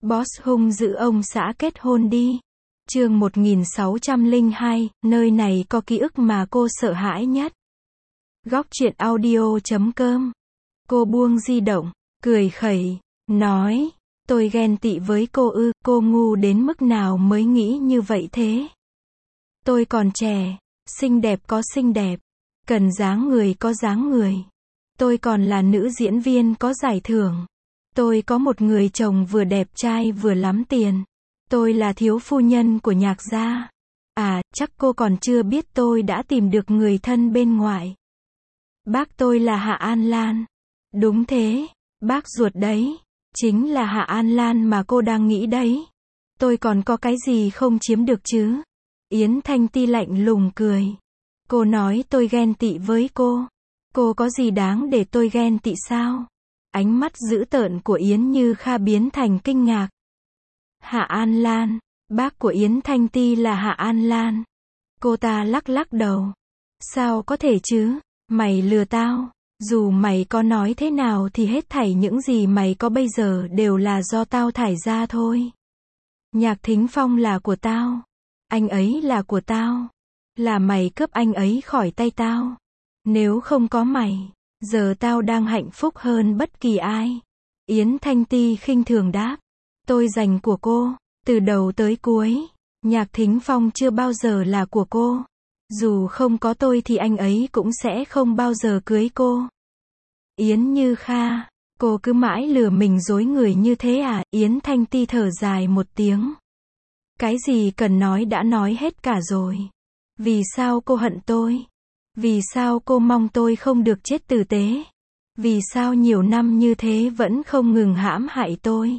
Boss hung dữ ông xã kết hôn đi. Chương 1602, nơi này có ký ức mà cô sợ hãi nhất. Góc truyện audio.com. Cô buông di động, cười khẩy, nói, tôi ghen tị với cô ư, cô ngu đến mức nào mới nghĩ như vậy thế? Tôi còn trẻ, xinh đẹp có xinh đẹp, cần dáng người có dáng người. Tôi còn là nữ diễn viên có giải thưởng. Tôi có một người chồng vừa đẹp trai vừa lắm tiền. Tôi là thiếu phu nhân của Nhạc gia. À, chắc cô còn chưa biết tôi đã tìm được người thân bên ngoài. Bác tôi là Hạ An Lan. Đúng thế, bác ruột đấy. Chính là Hạ An Lan mà cô đang nghĩ đấy. Tôi còn có cái gì không chiếm được chứ? Yến Thanh Ti lạnh lùng cười. Cô nói tôi ghen tị với cô. Cô có gì đáng để tôi ghen tị sao? Ánh mắt dữ tợn của Yến Như Kha biến thành kinh ngạc. Hạ An Lan, bác của Yến Thanh Ti là Hạ An Lan. Cô ta lắc lắc đầu. Sao có thể chứ? Mày lừa tao. Dù mày có nói thế nào thì hết thảy những gì mày có bây giờ đều là do tao thải ra thôi. Nhạc Thính Phong là của tao. Anh ấy là của tao. Là mày cướp anh ấy khỏi tay tao. Nếu không có mày, giờ tao đang hạnh phúc hơn bất kỳ ai. Yến Thanh Ti khinh thường đáp. Tôi dành của cô, từ đầu tới cuối. Nhạc Thính Phong chưa bao giờ là của cô. Dù không có tôi thì anh ấy cũng sẽ không bao giờ cưới cô. Yến Như Kha, cô cứ mãi lừa mình dối người như thế à? Yến Thanh Ti thở dài một tiếng. Cái gì cần nói đã nói hết cả rồi. Vì sao cô hận tôi? Vì sao cô mong tôi không được chết tử tế? Vì sao nhiều năm như thế vẫn không ngừng hãm hại tôi?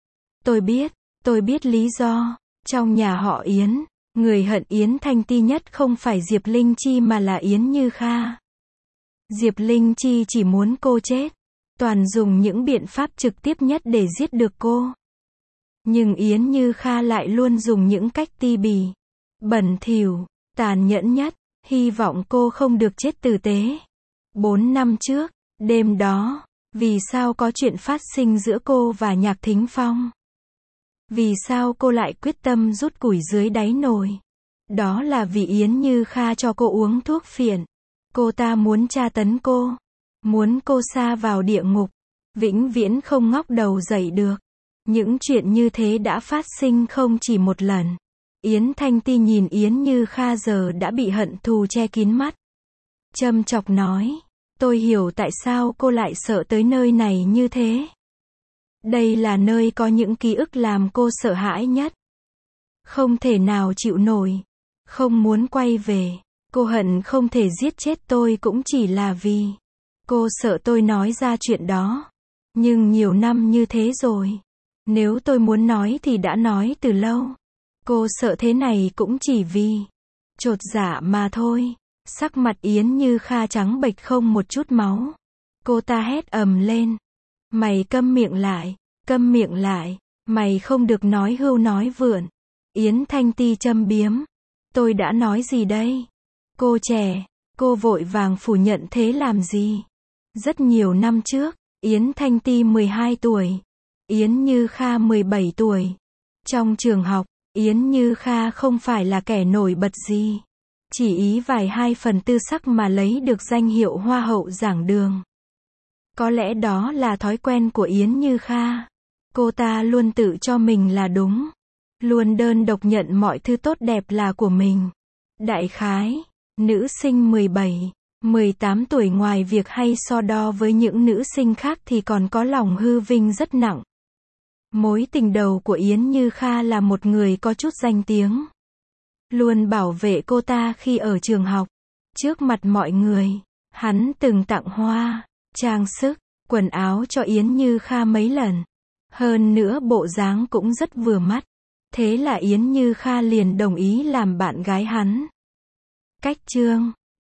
Tôi biết lý do. Trong nhà họ Yến, người hận Yến Thanh Ti nhất không phải Diệp Linh Chi mà là Yến Như Kha. Diệp Linh Chi chỉ muốn cô chết. Toàn dùng những biện pháp trực tiếp nhất để giết được cô. Nhưng Yến Như Kha lại luôn dùng những cách ti bỉ, bẩn thỉu, tàn nhẫn nhất, hy vọng cô không được chết tử tế. 4 năm trước, đêm đó, vì sao có chuyện phát sinh giữa cô và Nhạc Thính Phong? Vì sao cô lại quyết tâm rút củi dưới đáy nồi? Đó là vì Yến Như Kha cho cô uống thuốc phiện. Cô ta muốn tra tấn cô, muốn cô sa vào địa ngục, vĩnh viễn không ngóc đầu dậy được. Những chuyện như thế đã phát sinh không chỉ một lần. Yến Thanh Ti nhìn Yến Như Kha giờ đã bị hận thù che kín mắt. Châm chọc nói, tôi hiểu tại sao cô lại sợ tới nơi này như thế. Đây là nơi có những ký ức làm cô sợ hãi nhất. Không thể nào chịu nổi. Không muốn quay về. Cô hận không thể giết chết tôi cũng chỉ là vì cô sợ tôi nói ra chuyện đó. Nhưng nhiều năm như thế rồi. Nếu tôi muốn nói thì đã nói từ lâu. Cô sợ thế này cũng chỉ vì chột dạ mà thôi. Sắc mặt Yến Như Kha trắng bệch không một chút máu. Cô ta hét ầm lên. Mày câm miệng lại, mày không được nói hưu nói vượn. Yến Thanh Ti châm biếm. Tôi đã nói gì đây? Cô trẻ, cô vội vàng phủ nhận thế làm gì? Rất nhiều năm trước, Yến Thanh Ti 12 tuổi, Yến Như Kha 17 tuổi. Trong trường học, Yến Như Kha không phải là kẻ nổi bật gì. Chỉ ý vài 2 phần tư sắc mà lấy được danh hiệu Hoa hậu giảng đường. Có lẽ đó là thói quen của Yến Như Kha. Cô ta luôn tự cho mình là đúng. Luôn đơn độc nhận mọi thứ tốt đẹp là của mình. Đại khái, nữ sinh 17, 18 tuổi ngoài việc hay so đo với những nữ sinh khác thì còn có lòng hư vinh rất nặng. Mối tình đầu của Yến Như Kha là một người có chút danh tiếng. Luôn bảo vệ cô ta khi ở trường học. Trước mặt mọi người, hắn từng tặng hoa, trang sức, quần áo cho Yến Như Kha mấy lần. Hơn nữa bộ dáng cũng rất vừa mắt. Thế là Yến Như Kha liền đồng ý làm bạn gái hắn. Cách chương